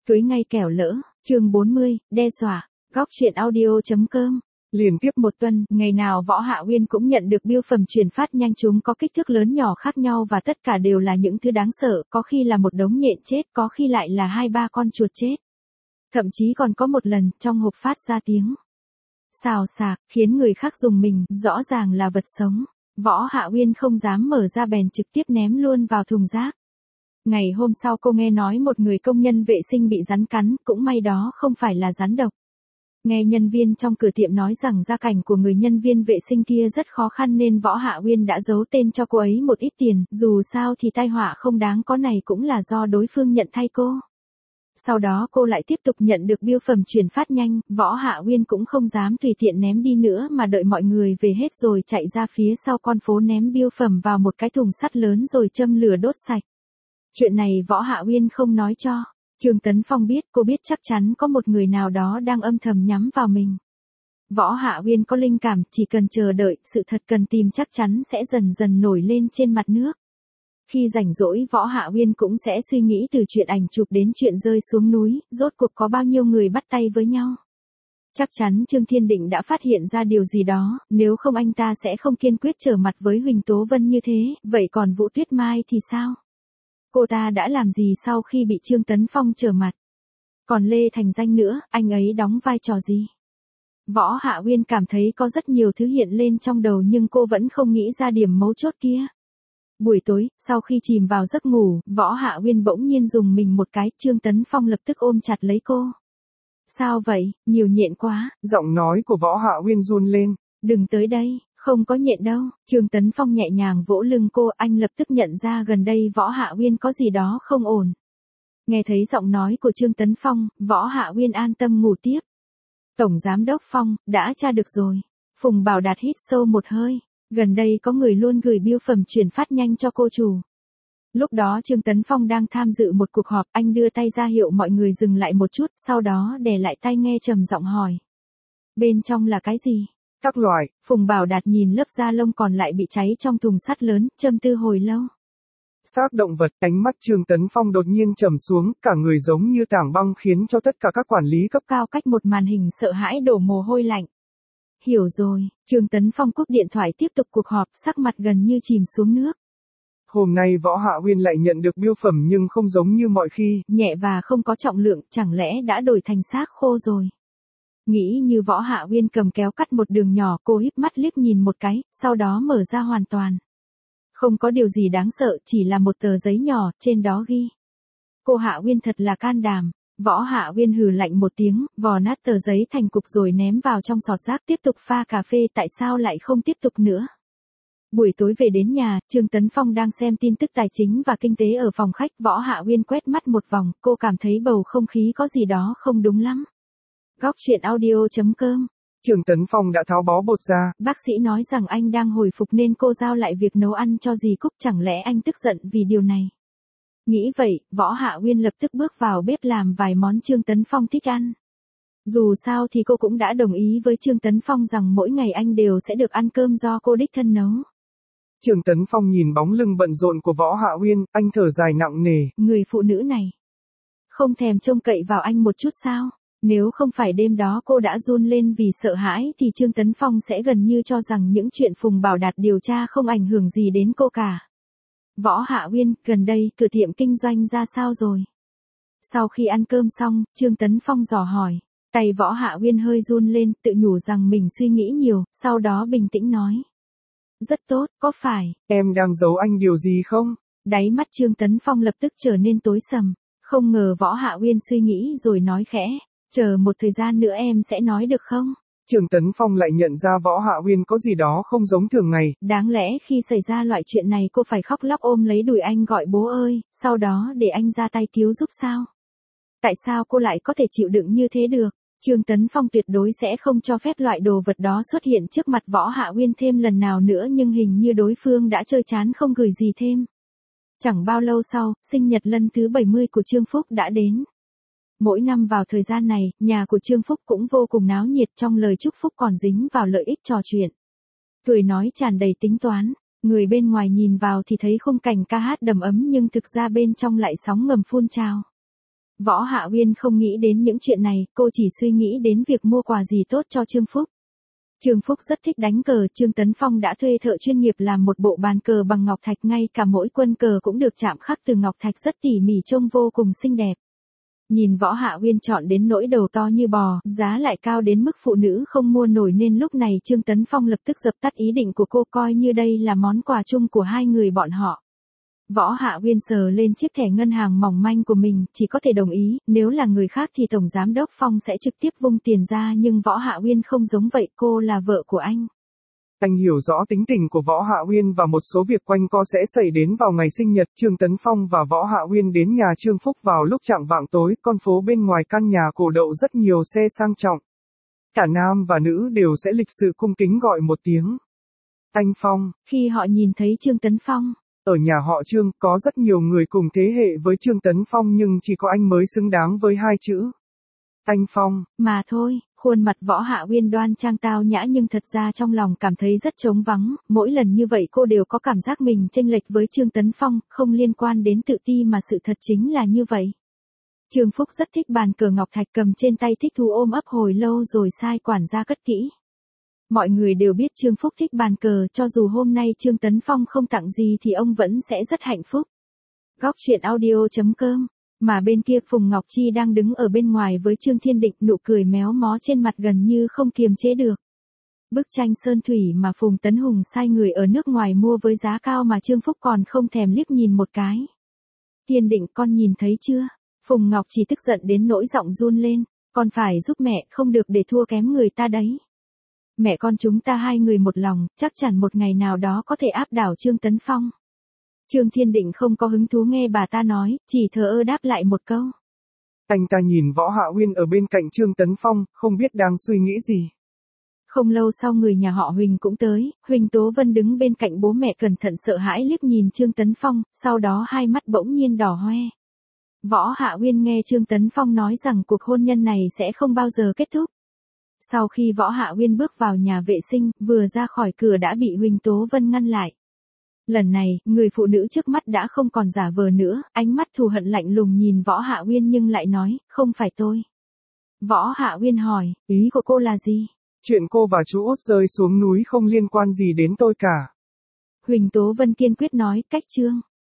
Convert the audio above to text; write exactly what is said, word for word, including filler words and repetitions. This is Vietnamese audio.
Cưới ngay kẻo lỡ, chương bốn mươi, đe dọa, góc truyện audio.com. Liên tiếp một tuần, ngày nào Võ Hạ Uyên cũng nhận được bưu phẩm chuyển phát nhanh, chúng có kích thước lớn nhỏ khác nhau và tất cả đều là những thứ đáng sợ, có khi là một đống nhện chết, có khi lại là hai ba con chuột chết. Thậm chí còn có một lần, trong hộp phát ra tiếng xào xạc, khiến người khác rùng mình, rõ ràng là vật sống. Võ Hạ Uyên không dám mở ra bèn trực tiếp ném luôn vào thùng rác. Ngày hôm sau cô nghe nói một người công nhân vệ sinh bị rắn cắn, cũng may đó không phải là rắn độc. Nghe nhân viên trong cửa tiệm nói rằng gia cảnh của người nhân viên vệ sinh kia rất khó khăn nên Võ Hạ Uyên đã giấu tên cho cô ấy một ít tiền, dù sao thì tai họa không đáng có này cũng là do đối phương nhận thay cô. Sau đó cô lại tiếp tục nhận được bưu phẩm chuyển phát nhanh, Võ Hạ Uyên cũng không dám tùy tiện ném đi nữa mà đợi mọi người về hết rồi chạy ra phía sau con phố ném bưu phẩm vào một cái thùng sắt lớn rồi châm lửa đốt sạch. Chuyện này Võ Hạ Uyên không nói cho Trương Tấn Phong biết, cô biết chắc chắn có một người nào đó đang âm thầm nhắm vào mình. Võ Hạ Uyên có linh cảm, chỉ cần chờ đợi, sự thật cần tìm chắc chắn sẽ dần dần nổi lên trên mặt nước. Khi rảnh rỗi Võ Hạ Uyên cũng sẽ suy nghĩ từ chuyện ảnh chụp đến chuyện rơi xuống núi, rốt cuộc có bao nhiêu người bắt tay với nhau. Chắc chắn Trương Thiên Định đã phát hiện ra điều gì đó, nếu không anh ta sẽ không kiên quyết trở mặt với Huỳnh Tố Vân như thế, vậy còn Vũ Tuyết Mai thì sao? Cô ta đã làm gì sau khi bị Trương Tấn Phong trở mặt? Còn Lê Thành Danh nữa, anh ấy đóng vai trò gì? Võ Hạ Uyên cảm thấy có rất nhiều thứ hiện lên trong đầu nhưng cô vẫn không nghĩ ra điểm mấu chốt kia. Buổi tối, sau khi chìm vào giấc ngủ, Võ Hạ Uyên bỗng nhiên dùng mình một cái, Trương Tấn Phong lập tức ôm chặt lấy cô. Sao vậy, nhiều nhện quá. Giọng nói của Võ Hạ Uyên run lên. Đừng tới đây, không có nhện đâu. Trương Tấn Phong nhẹ nhàng vỗ lưng cô, anh lập tức nhận ra gần đây Võ Hạ Uyên có gì đó không ổn. Nghe thấy giọng nói của Trương Tấn Phong, Võ Hạ Uyên an tâm ngủ tiếp. Tổng Giám đốc Phong, đã tra được rồi. Phùng Bảo Đạt hít sâu một hơi. Gần đây có người luôn gửi bưu phẩm chuyển phát nhanh cho cô chủ. Lúc đó Trương Tấn Phong đang tham dự một cuộc họp, anh đưa tay ra hiệu mọi người dừng lại một chút, sau đó đè lại tai nghe trầm giọng hỏi. Bên trong là cái gì? Các loại. Phùng Bảo Đạt nhìn lớp da lông còn lại bị cháy trong thùng sắt lớn, trầm tư hồi lâu. Xác động vật, ánh mắt Trương Tấn Phong đột nhiên trầm xuống, cả người giống như tảng băng khiến cho tất cả các quản lý cấp cao cách một màn hình sợ hãi đổ mồ hôi lạnh. Hiểu rồi, Trương Tấn Phong cúp điện thoại tiếp tục cuộc họp, sắc mặt gần như chìm xuống nước. Hôm nay Võ Hạ Uyên lại nhận được bưu phẩm nhưng không giống như mọi khi. Nhẹ và không có trọng lượng, chẳng lẽ đã đổi thành xác khô rồi. Nghĩ như Võ Hạ Uyên cầm kéo cắt một đường nhỏ, cô híp mắt liếc nhìn một cái, sau đó mở ra hoàn toàn. Không có điều gì đáng sợ, chỉ là một tờ giấy nhỏ, trên đó ghi. Cô Hạ Uyên thật là can đảm. Võ Hạ Uyên hừ lạnh một tiếng, vò nát tờ giấy thành cục rồi ném vào trong sọt rác, tiếp tục pha cà phê, tại sao lại không tiếp tục nữa. Buổi tối về đến nhà, Trương Tấn Phong đang xem tin tức tài chính và kinh tế ở phòng khách, Võ Hạ Uyên quét mắt một vòng, cô cảm thấy bầu không khí có gì đó không đúng lắm. Góc truyện audio.com. Trương Tấn Phong đã tháo bó bột ra. Bác sĩ nói rằng anh đang hồi phục nên cô giao lại việc nấu ăn cho dì Cúc, chẳng lẽ anh tức giận vì điều này. Nghĩ vậy, Võ Hạ Uyên lập tức bước vào bếp làm vài món Trương Tấn Phong thích ăn. Dù sao thì cô cũng đã đồng ý với Trương Tấn Phong rằng mỗi ngày anh đều sẽ được ăn cơm do cô đích thân nấu. Trương Tấn Phong nhìn bóng lưng bận rộn của Võ Hạ Uyên, anh thở dài nặng nề. Người phụ nữ này, không thèm trông cậy vào anh một chút sao? Nếu không phải đêm đó cô đã run lên vì sợ hãi thì Trương Tấn Phong sẽ gần như cho rằng những chuyện Phùng Bảo Đạt điều tra không ảnh hưởng gì đến cô cả. Võ Hạ Uyên, gần đây, cửa tiệm kinh doanh ra sao rồi? Sau khi ăn cơm xong, Trương Tấn Phong dò hỏi. Tay Võ Hạ Uyên hơi run lên, tự nhủ rằng mình suy nghĩ nhiều, sau đó bình tĩnh nói. Rất tốt, có phải? Em đang giấu anh điều gì không? Đáy mắt Trương Tấn Phong lập tức trở nên tối sầm. Không ngờ Võ Hạ Uyên suy nghĩ rồi nói khẽ. Chờ một thời gian nữa em sẽ nói được không? Trương Tấn Phong lại nhận ra Võ Hạ Uyên có gì đó không giống thường ngày. Đáng lẽ khi xảy ra loại chuyện này cô phải khóc lóc ôm lấy đùi anh gọi bố ơi, sau đó để anh ra tay cứu giúp sao? Tại sao cô lại có thể chịu đựng như thế được? Trương Tấn Phong tuyệt đối sẽ không cho phép loại đồ vật đó xuất hiện trước mặt Võ Hạ Uyên thêm lần nào nữa, nhưng hình như đối phương đã chơi chán không gửi gì thêm. Chẳng bao lâu sau, sinh nhật lần thứ bảy mươi của Trương Phúc đã đến. Mỗi năm vào thời gian này, nhà của Trương Phúc cũng vô cùng náo nhiệt, trong lời chúc phúc còn dính vào lợi ích trò chuyện. Cười nói tràn đầy tính toán, người bên ngoài nhìn vào thì thấy khung cảnh ca hát đầm ấm nhưng thực ra bên trong lại sóng ngầm phun trào. Võ Hạ Uyên không nghĩ đến những chuyện này, cô chỉ suy nghĩ đến việc mua quà gì tốt cho Trương Phúc. Trương Phúc rất thích đánh cờ, Trương Tấn Phong đã thuê thợ chuyên nghiệp làm một bộ bàn cờ bằng ngọc thạch, ngay cả mỗi quân cờ cũng được chạm khắc từ ngọc thạch rất tỉ mỉ, trông vô cùng xinh đẹp. Nhìn Võ Hạ Uyên chọn đến nỗi đầu to như bò, giá lại cao đến mức phụ nữ không mua nổi, nên lúc này Trương Tấn Phong lập tức dập tắt ý định của cô, coi như đây là món quà chung của hai người bọn họ. Võ Hạ Uyên sờ lên chiếc thẻ ngân hàng mỏng manh của mình, chỉ có thể đồng ý, nếu là người khác thì Tổng Giám đốc Phong sẽ trực tiếp vung tiền ra, nhưng Võ Hạ Uyên không giống vậy, cô là vợ của anh. Anh hiểu rõ tính tình của Võ Hạ Uyên và một số việc quanh co sẽ xảy đến vào ngày sinh nhật. Trương Tấn Phong và Võ Hạ Uyên đến nhà Trương Phúc vào lúc chạng vạng tối, con phố bên ngoài căn nhà cổ đậu rất nhiều xe sang trọng. Cả nam và nữ đều sẽ lịch sự cung kính gọi một tiếng anh Phong. Khi họ nhìn thấy Trương Tấn Phong, ở nhà họ Trương có rất nhiều người cùng thế hệ với Trương Tấn Phong, nhưng chỉ có anh mới xứng đáng với hai chữ anh Phong mà thôi. Khuôn mặt Võ Hạ Uyên đoan trang tao nhã, nhưng thật ra trong lòng cảm thấy rất trống vắng, mỗi lần như vậy cô đều có cảm giác mình chênh lệch với Trương Tấn Phong, không liên quan đến tự ti mà sự thật chính là như vậy. Trương Phúc rất thích bàn cờ ngọc thạch, cầm trên tay thích thú ôm ấp hồi lâu rồi sai quản gia cất kỹ. Mọi người đều biết Trương Phúc thích bàn cờ, cho dù hôm nay Trương Tấn Phong không tặng gì thì ông vẫn sẽ rất hạnh phúc. Góc truyện audio chấm com. Mà bên kia Phùng Ngọc Chi đang đứng ở bên ngoài với Trương Thiên Định, nụ cười méo mó trên mặt gần như không kiềm chế được. Bức tranh sơn thủy mà Phùng Tấn Hùng sai người ở nước ngoài mua với giá cao mà Trương Phúc còn không thèm liếc nhìn một cái. Thiên Định, con nhìn thấy chưa? Phùng Ngọc Chi tức giận đến nỗi giọng run lên, con phải giúp mẹ, không được để thua kém người ta đấy. Mẹ con chúng ta hai người một lòng, chắc chắn một ngày nào đó có thể áp đảo Trương Tấn Phong. Trương Thiên Định không có hứng thú nghe bà ta nói, chỉ thờ ơ đáp lại một câu. Anh ta nhìn Võ Hạ Uyên ở bên cạnh Trương Tấn Phong, không biết đang suy nghĩ gì. Không lâu sau người nhà họ Huỳnh cũng tới, Huỳnh Tố Vân đứng bên cạnh bố mẹ cẩn thận sợ hãi liếc nhìn Trương Tấn Phong, sau đó hai mắt bỗng nhiên đỏ hoe. Võ Hạ Uyên nghe Trương Tấn Phong nói rằng cuộc hôn nhân này sẽ không bao giờ kết thúc. Sau khi Võ Hạ Uyên bước vào nhà vệ sinh, vừa ra khỏi cửa đã bị Huỳnh Tố Vân ngăn lại. Lần này, người phụ nữ trước mắt đã không còn giả vờ nữa, ánh mắt thù hận lạnh lùng nhìn Võ Hạ Uyên nhưng lại nói, không phải tôi. Võ Hạ Uyên hỏi, ý của cô là gì? Chuyện cô và chú Út rơi xuống núi không liên quan gì đến tôi cả. Huỳnh Tố Vân kiên quyết nói, cách Trương